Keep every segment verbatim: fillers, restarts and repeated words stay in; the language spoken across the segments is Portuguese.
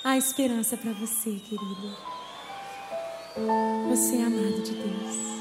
Há esperança para você, querido. Você é amado de Deus.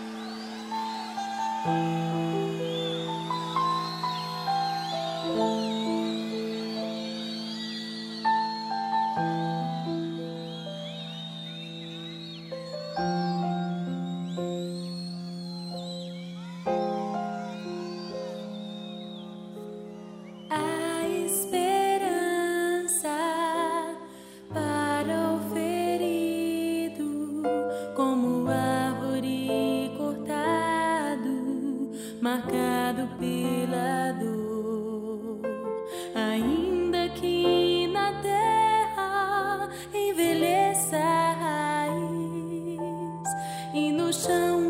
Marcado pela dor, ainda que na terra envelheça a raiz e no chão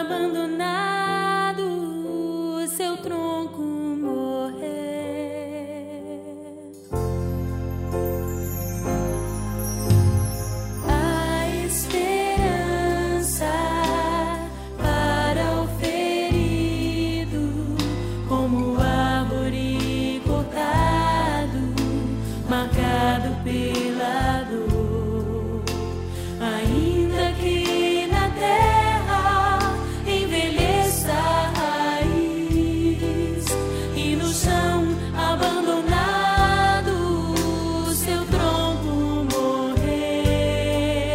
abandonado seu tronco morrer. A esperança marcado pela dor, ainda que na terra envelheça a raiz e no chão abandonado seu tronco morrer.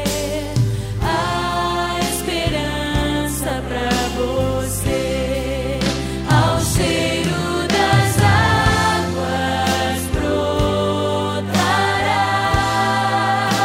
Há esperança pra você, ao cheiro das águas brotará.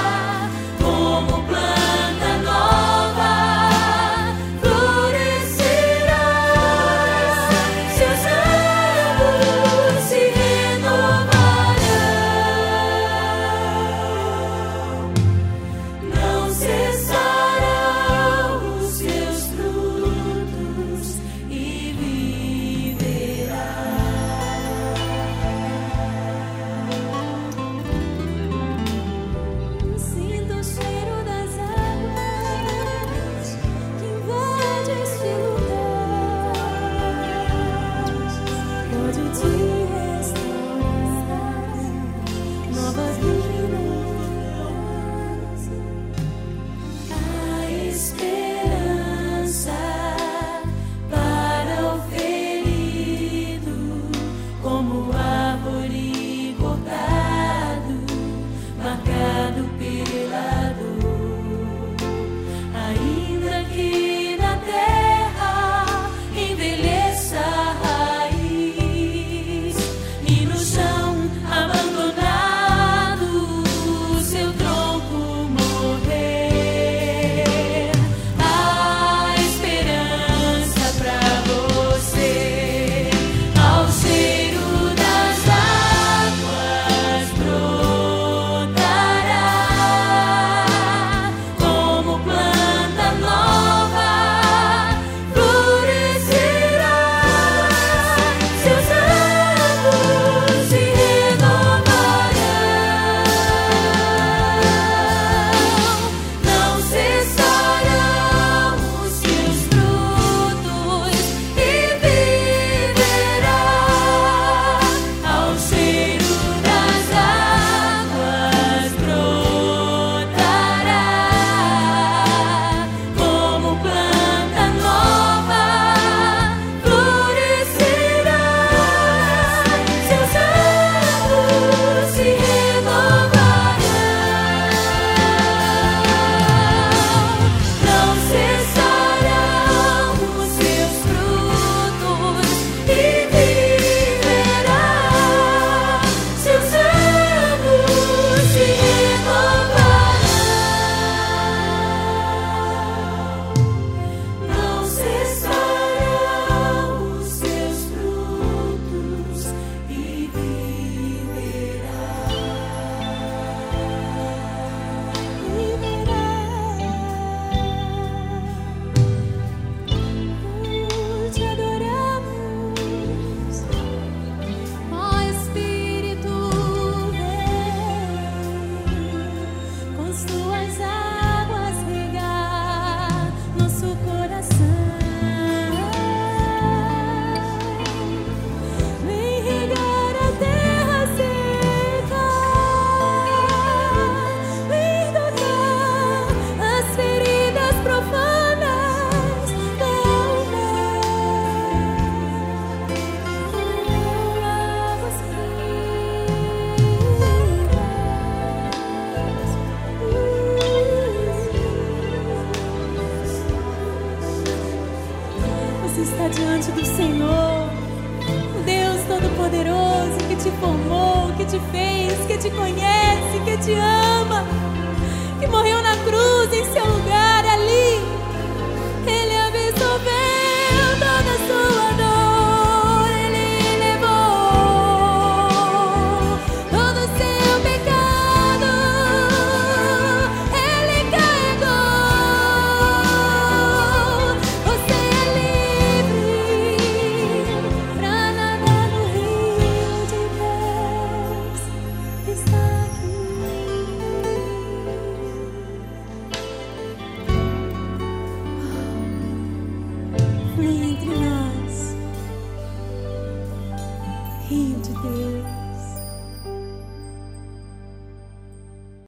diante do Senhor, o Deus Todo-Poderoso que te formou, que te fez, que te conhece, que te ama, que morreu na cruz em seu lugar ali. Ele absorveu toda a sua dor, Ele levou todo o seu pecado, Ele carregou. Você é livre pra nadar no rio de Deus que está aqui. Flui entre nós, Rio de Deus.